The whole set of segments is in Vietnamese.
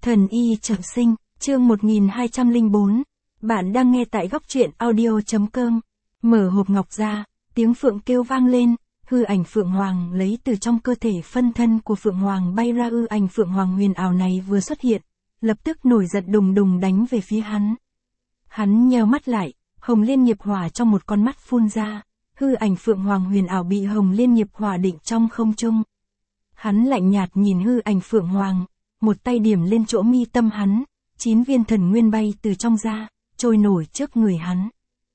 Thần y trọng sinh, chương 1204. Bạn đang nghe tại góc truyện audio.com. Mở hộp ngọc ra, tiếng phượng kêu vang lên, hư ảnh phượng hoàng lấy từ trong cơ thể phân thân của phượng hoàng bay ra. Ảnh phượng hoàng huyền ảo này vừa xuất hiện, lập tức nổi giận đùng đùng đánh về phía hắn. Hắn nheo mắt lại, hồng liên nghiệp hỏa trong một con mắt phun ra, hư ảnh phượng hoàng huyền ảo bị hồng liên nghiệp hỏa định trong không trung. Hắn lạnh nhạt nhìn hư ảnh phượng hoàng, một tay điểm lên chỗ mi tâm hắn, 9 viên thần nguyên bay từ trong ra, trôi nổi trước người hắn.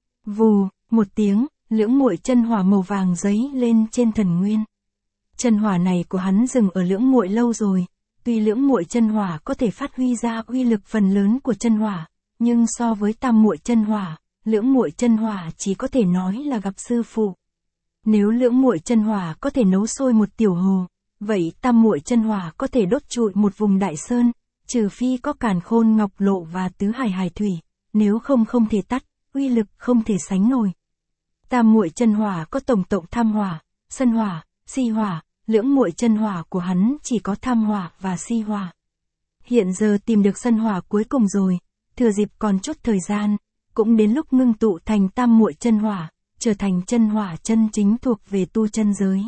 Vù, một tiếng, lưỡng muội chân hỏa màu vàng giấy lên trên thần nguyên. Chân hỏa này của hắn dừng ở lưỡng muội lâu rồi, tuy lưỡng muội chân hỏa có thể phát huy ra uy lực phần lớn của chân hỏa, nhưng so với tam muội chân hỏa, lưỡng muội chân hỏa chỉ có thể nói là gặp sư phụ. Nếu lưỡng muội chân hỏa có thể nấu sôi một tiểu hồ, vậy tam muội chân hỏa có thể đốt trụi một vùng đại sơn, trừ phi có càn khôn ngọc lộ và tứ hải hải thủy, nếu không không thể tắt, uy lực không thể sánh nổi. Tam muội chân hỏa có tổng cộng tham hỏa, sân hỏa, si hỏa, lưỡng muội chân hỏa của hắn chỉ có tham hỏa và si hỏa. Hiện giờ tìm được sân hỏa cuối cùng rồi, thừa dịp còn chút thời gian, cũng đến lúc ngưng tụ thành tam muội chân hỏa, trở thành chân hỏa chân chính thuộc về tu chân giới.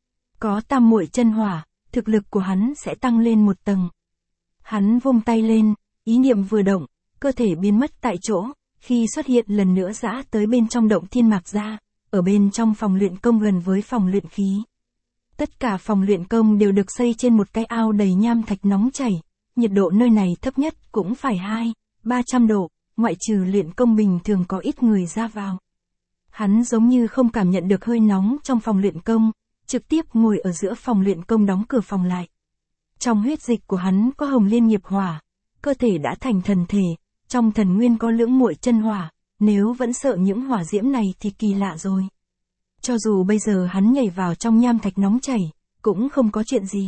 Có tam muội chân hỏa, thực lực của hắn sẽ tăng lên một tầng. Hắn vung tay lên, ý niệm vừa động, cơ thể biến mất tại chỗ, khi xuất hiện lần nữa giã tới bên trong động thiên mạc gia, ở bên trong phòng luyện công gần với phòng luyện khí. Tất cả phòng luyện công đều được xây trên một cái ao đầy nham thạch nóng chảy, nhiệt độ nơi này thấp nhất cũng phải 200-300 độ, ngoại trừ luyện công bình thường có ít người ra vào. Hắn giống như không cảm nhận được hơi nóng trong phòng luyện công, trực tiếp ngồi ở giữa phòng luyện công đóng cửa phòng lại. Trong huyết dịch của hắn có hồng liên nghiệp hỏa, cơ thể đã thành thần thể, trong thần nguyên có lưỡng muội chân hỏa, nếu vẫn sợ những hỏa diễm này thì kỳ lạ rồi. Cho dù bây giờ hắn nhảy vào trong nham thạch nóng chảy, cũng không có chuyện gì.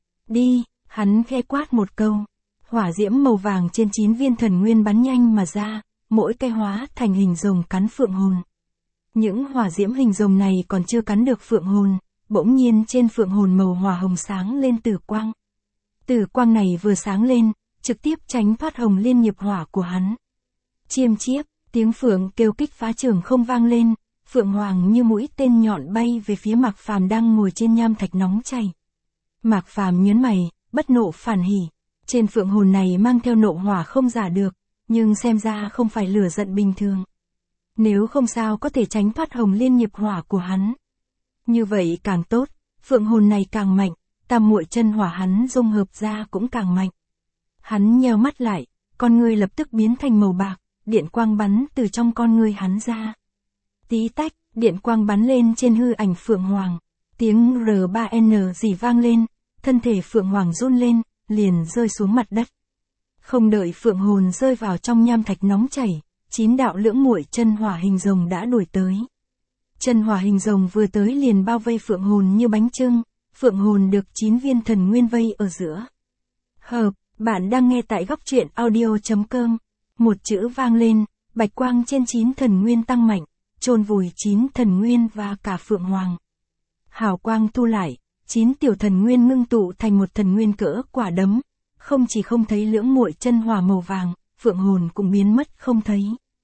Đi, hắn khẽ quát một câu, hỏa diễm màu vàng trên 9 viên thần nguyên bắn nhanh mà ra, mỗi cái hóa thành hình rồng cắn phượng hồn. Những hỏa diễm hình rồng này còn chưa cắn được phượng hồn, bỗng nhiên trên phượng hồn màu hỏa hồng sáng lên tử quang. Tử quang này vừa sáng lên, trực tiếp tránh thoát hồng liên nghiệp hỏa của hắn. Chiêm chiếp, tiếng phượng kêu kích phá trường không vang lên, phượng hoàng như mũi tên nhọn bay về phía Mạc Phàm đang ngồi trên nham thạch nóng chảy. Mạc Phàm nhớn mày, bất nộ phản hỉ, trên phượng hồn này mang theo nộ hỏa không giả được, nhưng xem ra không phải lửa giận bình thường. Nếu không sao có thể tránh thoát hồng liên nghiệp hỏa của hắn. Như vậy càng tốt, phượng hồn này càng mạnh, tam muội chân hỏa hắn dung hợp ra cũng càng mạnh. Hắn nheo mắt lại, con ngươi lập tức biến thành màu bạc, điện quang bắn từ trong con ngươi hắn ra. Tí tách, điện quang bắn lên trên hư ảnh phượng hoàng, tiếng R3N gì vang lên, thân thể phượng hoàng run lên, liền rơi xuống mặt đất. Không đợi phượng hồn rơi vào trong nham thạch nóng chảy, 9 đạo lưỡng muội chân hỏa hình rồng đã đuổi tới. Chân hỏa hình rồng vừa tới liền bao vây phượng hồn như bánh chưng, phượng hồn được 9 viên thần nguyên vây ở giữa. Hợp, bạn đang nghe tại góc truyện audio.com. Một chữ vang lên, bạch quang trên 9 thần nguyên tăng mạnh, chôn vùi 9 thần nguyên và cả phượng hoàng. Hào quang thu lại, 9 tiểu thần nguyên ngưng tụ thành một thần nguyên cỡ quả đấm, không chỉ không thấy lưỡng muội chân hỏa màu vàng, phượng hồn cũng biến mất không thấy.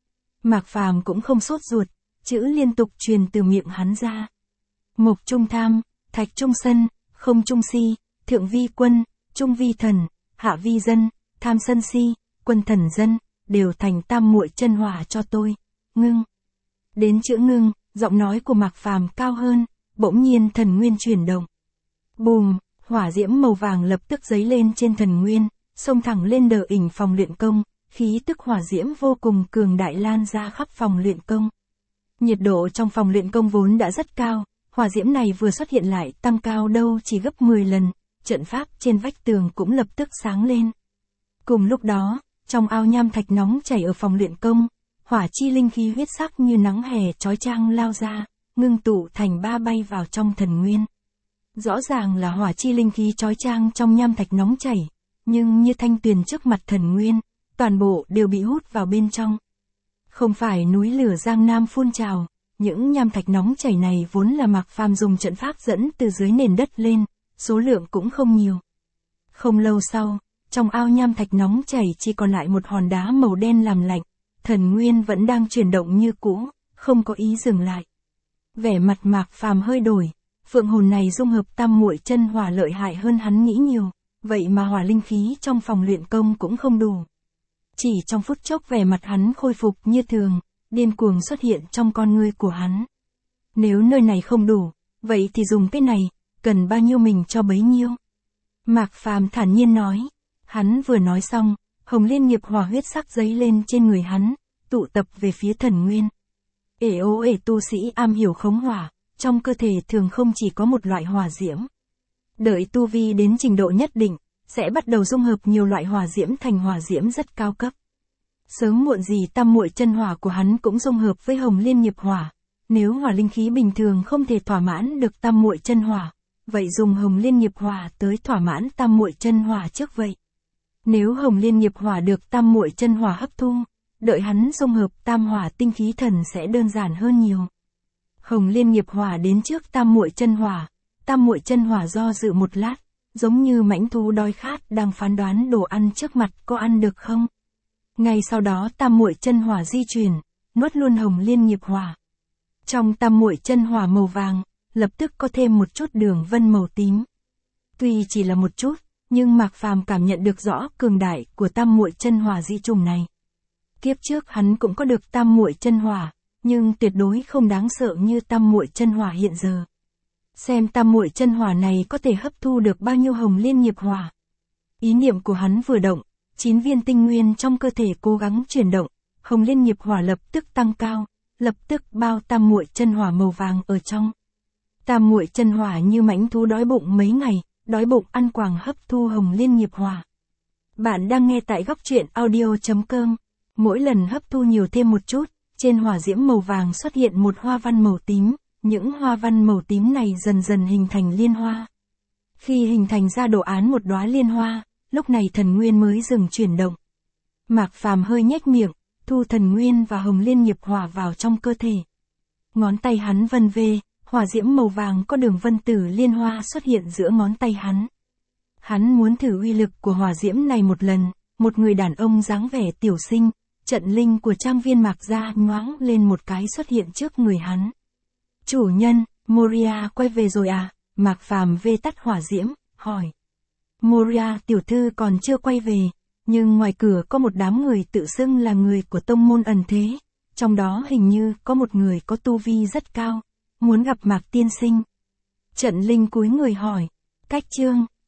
Mạc Phàm cũng không sốt ruột, chữ liên tục truyền từ miệng hắn ra. Mộc trung tham, thạch trung sân, không trung si, thượng vi quân, trung vi thần, hạ vi dân, tham sân si, quân thần dân, đều thành tam muội chân hỏa cho tôi. Ngưng. Đến chữ ngưng, giọng nói của Mạc Phàm cao hơn, bỗng nhiên thần nguyên chuyển động. Bùm, hỏa diễm màu vàng lập tức dấy lên trên thần nguyên, xông thẳng lên đờ ỉnh phòng luyện công, khí tức hỏa diễm vô cùng cường đại lan ra khắp phòng luyện công. Nhiệt độ trong phòng luyện công vốn đã rất cao, hỏa diễm này vừa xuất hiện lại tăng cao đâu chỉ gấp 10 lần, trận pháp trên vách tường cũng lập tức sáng lên. Cùng lúc đó, trong ao nham thạch nóng chảy ở phòng luyện công, hỏa chi linh khí huyết sắc như nắng hè chói chang lao ra, ngưng tụ thành 3 bay vào trong thần nguyên. Rõ ràng là hỏa chi linh khí chói chang trong nham thạch nóng chảy, nhưng như thanh tuyền trước mặt thần nguyên, toàn bộ đều bị hút vào bên trong. Không phải núi lửa Giang Nam phun trào, những nham thạch nóng chảy này vốn là Mạc Phàm dùng trận pháp dẫn từ dưới nền đất lên, số lượng cũng không nhiều. Không lâu sau, trong ao nham thạch nóng chảy chỉ còn lại một hòn đá màu đen làm lạnh, thần nguyên vẫn đang chuyển động như cũ, không có ý dừng lại. Vẻ mặt Mạc Phàm hơi đổi, phượng hồn này dung hợp tam muội chân hỏa lợi hại hơn hắn nghĩ nhiều, vậy mà hỏa linh khí trong phòng luyện công cũng không đủ. Chỉ trong phút chốc vẻ mặt hắn khôi phục như thường, điên cuồng xuất hiện trong con ngươi của hắn. Nếu nơi này không đủ, vậy thì dùng cái này, cần bao nhiêu mình cho bấy nhiêu. Mạc Phàm thản nhiên nói. Hắn vừa nói xong, hồng liên nghiệp hỏa huyết sắc giấy lên trên người hắn, tụ tập về phía thần nguyên. Tu sĩ am hiểu khống hỏa, trong cơ thể thường không chỉ có một loại hỏa diễm. Đợi tu vi đến trình độ nhất định, sẽ bắt đầu dung hợp nhiều loại hỏa diễm thành hỏa diễm rất cao cấp. Sớm muộn gì tam muội chân hỏa của hắn cũng dung hợp với hồng liên nghiệp hỏa. Nếu hỏa linh khí bình thường không thể thỏa mãn được tam muội chân hỏa, vậy dùng hồng liên nghiệp hỏa tới thỏa mãn tam muội chân hỏa trước vậy. Nếu hồng liên nghiệp hỏa được tam muội chân hỏa hấp thu, đợi hắn dung hợp tam hỏa tinh khí thần sẽ đơn giản hơn nhiều. Hồng liên nghiệp hỏa đến trước tam muội chân hỏa do dự một lát, giống như mãnh thú đói khát đang phán đoán đồ ăn trước mặt có ăn được không. Ngay sau đó tam muội chân hỏa di chuyển, nuốt luôn hồng liên nghiệp hỏa. Trong tam muội chân hỏa màu vàng, lập tức có thêm một chút đường vân màu tím. Tuy chỉ là một chút, nhưng Mạc Phàm cảm nhận được rõ cường đại của tam muội chân hỏa dị trùng này. Kiếp trước hắn cũng có được tam muội chân hỏa, nhưng tuyệt đối không đáng sợ như tam muội chân hỏa hiện giờ. Xem tam muội chân hỏa này có thể hấp thu được bao nhiêu hồng liên nghiệp hỏa. Ý niệm của hắn vừa động, 9 viên tinh nguyên trong cơ thể cố gắng chuyển động, hồng liên nghiệp hỏa lập tức tăng cao, lập tức bao tam muội chân hỏa màu vàng ở trong. Tam muội chân hỏa như mãnh thú đói bụng mấy ngày, đói bụng ăn quàng hấp thu hồng liên nghiệp hỏa. Bạn đang nghe tại góc truyện audio.com. Mỗi lần hấp thu nhiều thêm một chút, trên hỏa diễm màu vàng xuất hiện một hoa văn màu tím, những hoa văn màu tím này dần dần hình thành liên hoa. Khi hình thành ra đồ án một đóa liên hoa, lúc này thần nguyên mới dừng chuyển động. Mạc Phàm hơi nhếch miệng, thu thần nguyên và hồng liên nghiệp hỏa vào trong cơ thể. Ngón tay hắn vân vê, hỏa diễm màu vàng có đường vân tử liên hoa xuất hiện giữa ngón tay hắn. Hắn muốn thử uy lực của hỏa diễm này một lần, một người đàn ông dáng vẻ tiểu sinh, trận linh của trang viên Mạc gia nhoáng lên một cái xuất hiện trước người hắn. Chủ nhân, Moria quay về rồi à? Mạc Phàm vê tắt hỏa diễm, hỏi. Moria tiểu thư còn chưa quay về, nhưng ngoài cửa có một đám người tự xưng là người của tông môn ẩn thế, trong đó hình như có một người có tu vi rất cao, muốn gặp Mạc tiên sinh. Trận linh cúi người hỏi, cách chương.